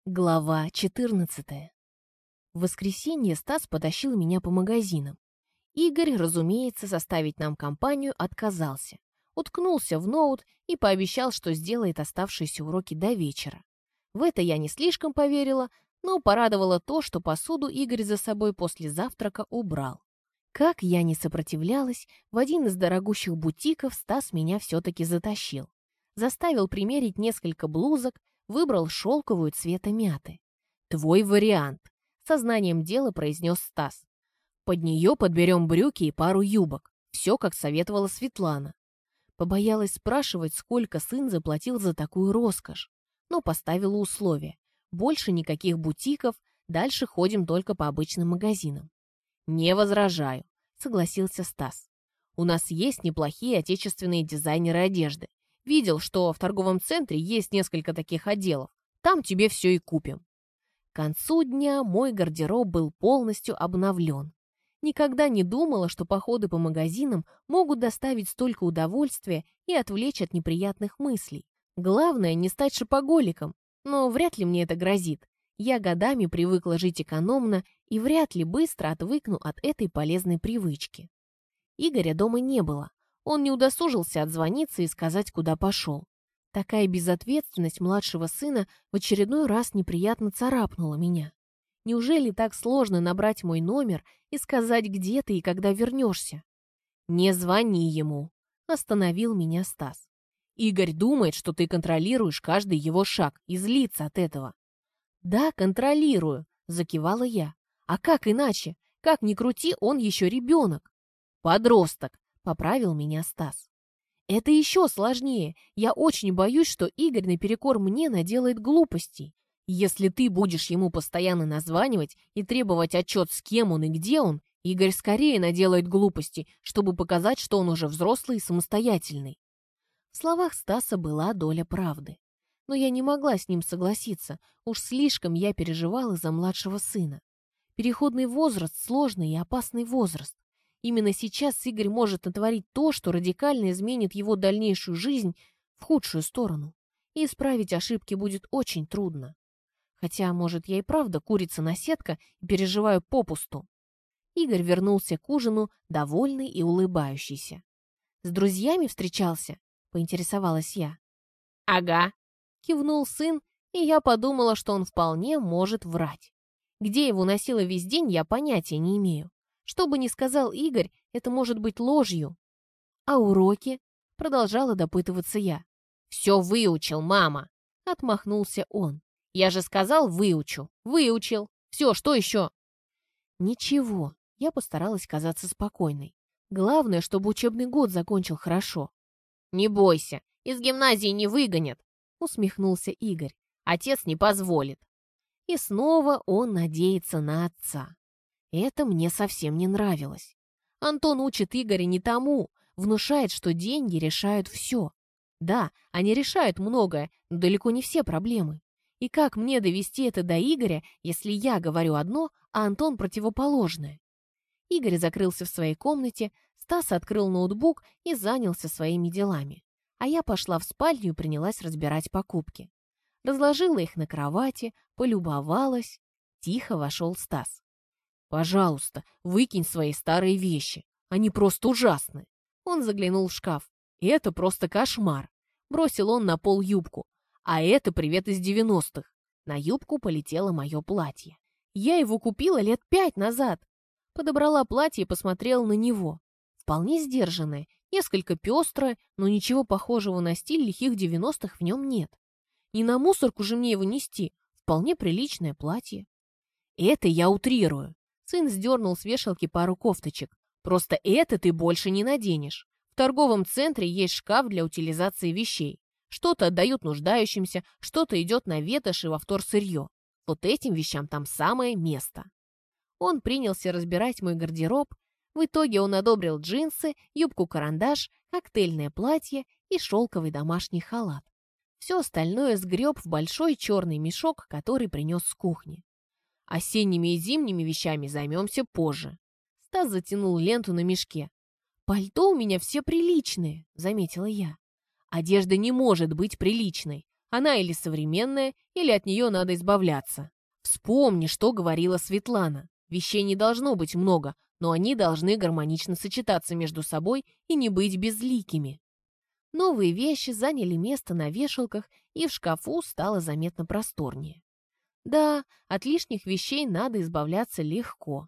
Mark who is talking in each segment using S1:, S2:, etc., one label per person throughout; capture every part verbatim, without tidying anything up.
S1: Глава четырнадцатая. В воскресенье Стас потащил меня по магазинам. Игорь, разумеется, составить нам компанию отказался. Уткнулся в ноут и пообещал, что сделает оставшиеся уроки до вечера. В это я не слишком поверила, но порадовало то, что посуду Игорь за собой после завтрака убрал. Как я не сопротивлялась, в один из дорогущих бутиков Стас меня все-таки затащил. Заставил примерить несколько блузок, выбрал шелковую цвета мяты. «Твой вариант», — сознанием дела произнес Стас. «Под нее подберем брюки и пару юбок. Все, как советовала Светлана». Побоялась спрашивать, сколько сын заплатил за такую роскошь, но поставила условие. Больше никаких бутиков, дальше ходим только по обычным магазинам. «Не возражаю», — согласился Стас. «У нас есть неплохие отечественные дизайнеры одежды. Видел, что в торговом центре есть несколько таких отделов. Там тебе все и купим». К концу дня мой гардероб был полностью обновлен. Никогда не думала, что походы по магазинам могут доставить столько удовольствия и отвлечь от неприятных мыслей. Главное, не стать шопоголиком, но вряд ли мне это грозит. Я годами привыкла жить экономно и вряд ли быстро отвыкну от этой полезной привычки. Игоря дома не было. Он не удосужился отзвониться и сказать, куда пошел. Такая безответственность младшего сына в очередной раз неприятно царапнула меня. Неужели так сложно набрать мой номер и сказать, где ты и когда вернешься? «Не звони ему», — остановил меня Стас. «Игорь думает, что ты контролируешь каждый его шаг и злится от этого». «Да, контролирую», — закивала я. «А как иначе? Как ни крути, он еще ребенок». «Подросток», — поправил меня Стас. «Это еще сложнее. Я очень боюсь, что Игорь наперекор мне наделает глупостей. Если ты будешь ему постоянно названивать и требовать отчет, с кем он и где он, Игорь скорее наделает глупостей, чтобы показать, что он уже взрослый и самостоятельный». В словах Стаса была доля правды. Но я не могла с ним согласиться. Уж слишком я переживала за младшего сына. Переходный возраст – сложный и опасный возраст. Именно сейчас Игорь может натворить то, что радикально изменит его дальнейшую жизнь в худшую сторону. И исправить ошибки будет очень трудно. Хотя, может, я и правда курица-наседка и переживаю попусту. Игорь вернулся к ужину, довольный и улыбающийся. «С друзьями встречался?» — поинтересовалась я. «Ага», — кивнул сын, и я подумала, что он вполне может врать. Где его носило весь день, я понятия не имею. Что бы ни сказал Игорь, это может быть ложью. «А уроки?» — продолжала допытываться я. «Все выучил, мама!» — отмахнулся он. «Я же сказал, выучу. Выучил. Все, что еще?» «Ничего». Я постаралась казаться спокойной. Главное, чтобы учебный год закончил хорошо. «Не бойся, из гимназии не выгонят», — усмехнулся Игорь. «Отец не позволит». И снова он надеется на отца. Это мне совсем не нравилось. Антон учит Игоря не тому, внушает, что деньги решают все. Да, они решают многое, но далеко не все проблемы. И как мне довести это до Игоря, если я говорю одно, а Антон противоположное? Игорь закрылся в своей комнате, Стас открыл ноутбук и занялся своими делами. А я пошла в спальню и принялась разбирать покупки. Разложила их на кровати, полюбовалась. Тихо вошел Стас. «Пожалуйста, выкинь свои старые вещи. Они просто ужасны». Он заглянул в шкаф. «Это просто кошмар». Бросил он на пол юбку. «А это привет из девяностых». На юбку полетело мое платье. Я его купила лет пять назад. Подобрала платье и посмотрела на него. Вполне сдержанное, несколько пестрое, но ничего похожего на стиль лихих девяностых в нем нет. Не на мусорку же мне его нести. Вполне приличное платье. Это я утрирую. Сын сдернул с вешалки пару кофточек. Просто это ты больше не наденешь. В торговом центре есть шкаф для утилизации вещей. Что-то отдают нуждающимся, что-то идет на ветошь и во вторсырье. Вот этим вещам там самое место. Он принялся разбирать мой гардероб. В итоге он одобрил джинсы, юбку-карандаш, коктейльное платье и шелковый домашний халат. Все остальное сгреб в большой черный мешок, который принес с кухни. Осенними и зимними вещами займемся позже. Стас затянул ленту на мешке. «Пальто у меня все приличные», — заметила я. «Одежда не может быть приличной. Она или современная, или от нее надо избавляться. Вспомни, что говорила Светлана. Вещей не должно быть много, но они должны гармонично сочетаться между собой и не быть безликими. Новые вещи заняли место на вешалках, и в шкафу стало заметно просторнее. Да, от лишних вещей надо избавляться легко.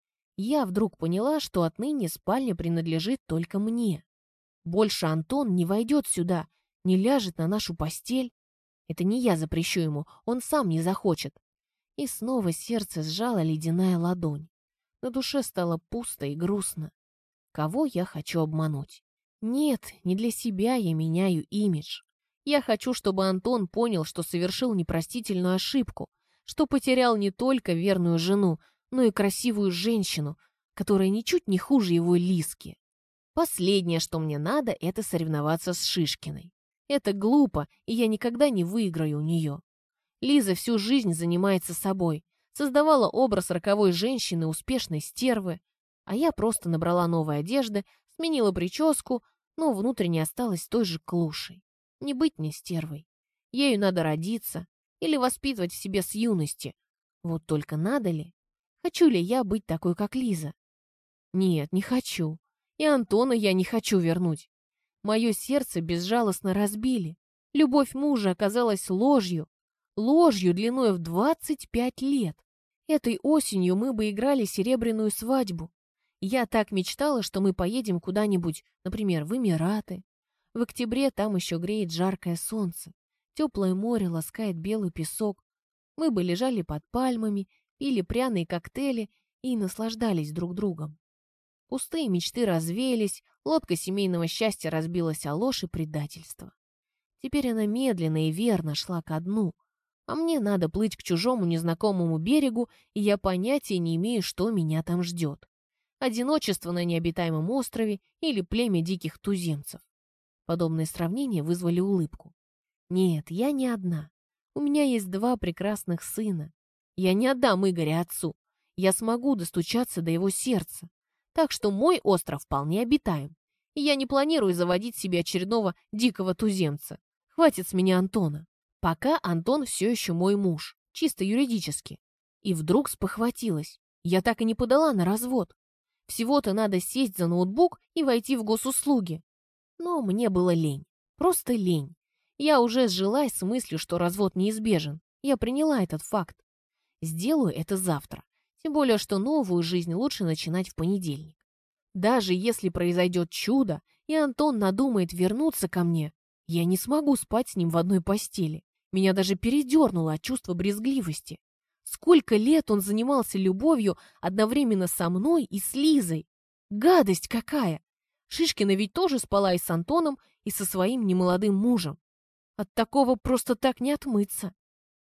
S1: Я вдруг поняла, что отныне спальня принадлежит только мне. Больше Антон не войдет сюда, не ляжет на нашу постель. Это не я запрещу ему, он сам не захочет. И снова сердце сжала ледяная ладонь. На душе стало пусто и грустно. Кого я хочу обмануть? Нет, не для себя я меняю имидж. Я хочу, чтобы Антон понял, что совершил непростительную ошибку, что потерял не только верную жену, но и красивую женщину, которая ничуть не хуже его Лиски. Последнее, что мне надо, это соревноваться с Шишкиной. Это глупо, и я никогда не выиграю у нее. Лиза всю жизнь занимается собой, создавала образ роковой женщины, успешной стервы, а я просто набрала новой одежды, сменила прическу, но внутренне осталась той же клушей. Не быть мне стервой. Ею надо родиться или воспитывать в себе с юности. Вот только надо ли? Хочу ли я быть такой, как Лиза? Нет, не хочу. И Антона я не хочу вернуть. Мое сердце безжалостно разбили. Любовь мужа оказалась ложью. Ложью длиной в двадцать пять лет. Этой осенью мы бы играли серебряную свадьбу. Я так мечтала, что мы поедем куда-нибудь, например, в Эмираты. В октябре там еще греет жаркое солнце. Теплое море ласкает белый песок. Мы бы лежали под пальмами, пили пряные коктейли и наслаждались друг другом. Пустые мечты развеялись, лодка семейного счастья разбилась о ложь и предательство. Теперь она медленно и верно шла ко дну, а мне надо плыть к чужому незнакомому берегу, и я понятия не имею, что меня там ждет. Одиночество на необитаемом острове или племя диких туземцев. Подобные сравнения вызвали улыбку. Нет, я не одна. У меня есть два прекрасных сына. Я не отдам Игоря отцу. Я смогу достучаться до его сердца. Так что мой остров вполне обитаем. И я не планирую заводить себе очередного дикого туземца. Хватит с меня Антона. Пока Антон все еще мой муж, чисто юридически. И вдруг спохватилась. Я так и не подала на развод. Всего-то надо сесть за ноутбук и войти в госуслуги. Но мне было лень. Просто лень. Я уже сжилась с мыслью, что развод неизбежен. Я приняла этот факт. Сделаю это завтра. Тем более, что новую жизнь лучше начинать в понедельник. Даже если произойдет чудо, и Антон надумает вернуться ко мне, я не смогу спать с ним в одной постели. Меня даже передернуло от чувства брезгливости. Сколько лет он занимался любовью одновременно со мной и с Лизой. Гадость какая! Шишкина ведь тоже спала и с Антоном, и со своим немолодым мужем. От такого просто так не отмыться.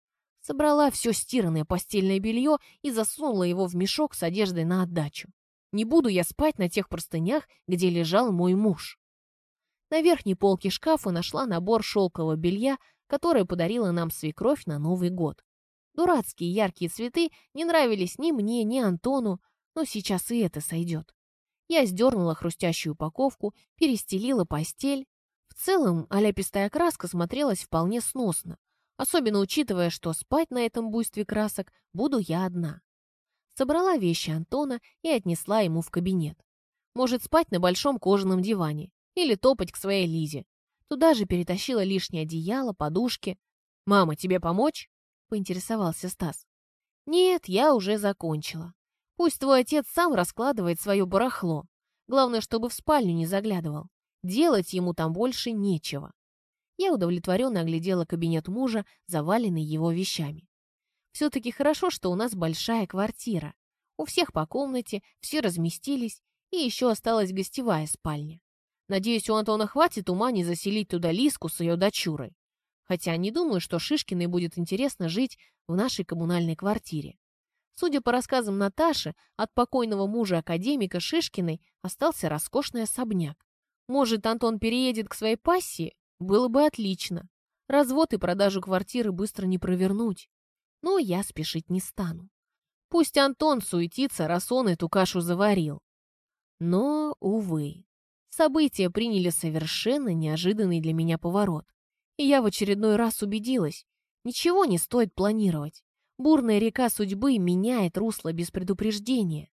S1: Собрала все стиранное постельное белье и засунула его в мешок с одеждой на отдачу. Не буду я спать на тех простынях, где лежал мой муж. На верхней полке шкафа нашла набор шелкового белья, которое подарила нам свекровь на Новый год. Дурацкие яркие цветы не нравились ни мне, ни Антону, но сейчас и это сойдет. Я сдернула хрустящую упаковку, перестелила постель. В целом, аляпистая краска смотрелась вполне сносно, особенно учитывая, что спать на этом буйстве красок буду я одна. Собрала вещи Антона и отнесла ему в кабинет. Может спать на большом кожаном диване или топать к своей Лизе. Туда же перетащила лишнее одеяло, подушки. «Мама, тебе помочь?» — поинтересовался Стас. «Нет, я уже закончила. Пусть твой отец сам раскладывает свое барахло. Главное, чтобы в спальню не заглядывал. Делать ему там больше нечего». Я удовлетворенно оглядела кабинет мужа, заваленный его вещами. Все-таки хорошо, что у нас большая квартира. У всех по комнате, все разместились, и еще осталась гостевая спальня. Надеюсь, у Антона хватит ума не заселить туда Лиску с ее дочурой. Хотя не думаю, что Шишкиной будет интересно жить в нашей коммунальной квартире. Судя по рассказам Наташи, от покойного мужа академика Шишкиной остался роскошный особняк. Может, Антон переедет к своей пассии? Было бы отлично. Развод и продажу квартиры быстро не провернуть. Но я спешить не стану. Пусть Антон суетится, раз он эту кашу заварил. Но, увы, события приняли совершенно неожиданный для меня поворот. И я в очередной раз убедилась, ничего не стоит планировать. Бурная река судьбы меняет русло без предупреждения.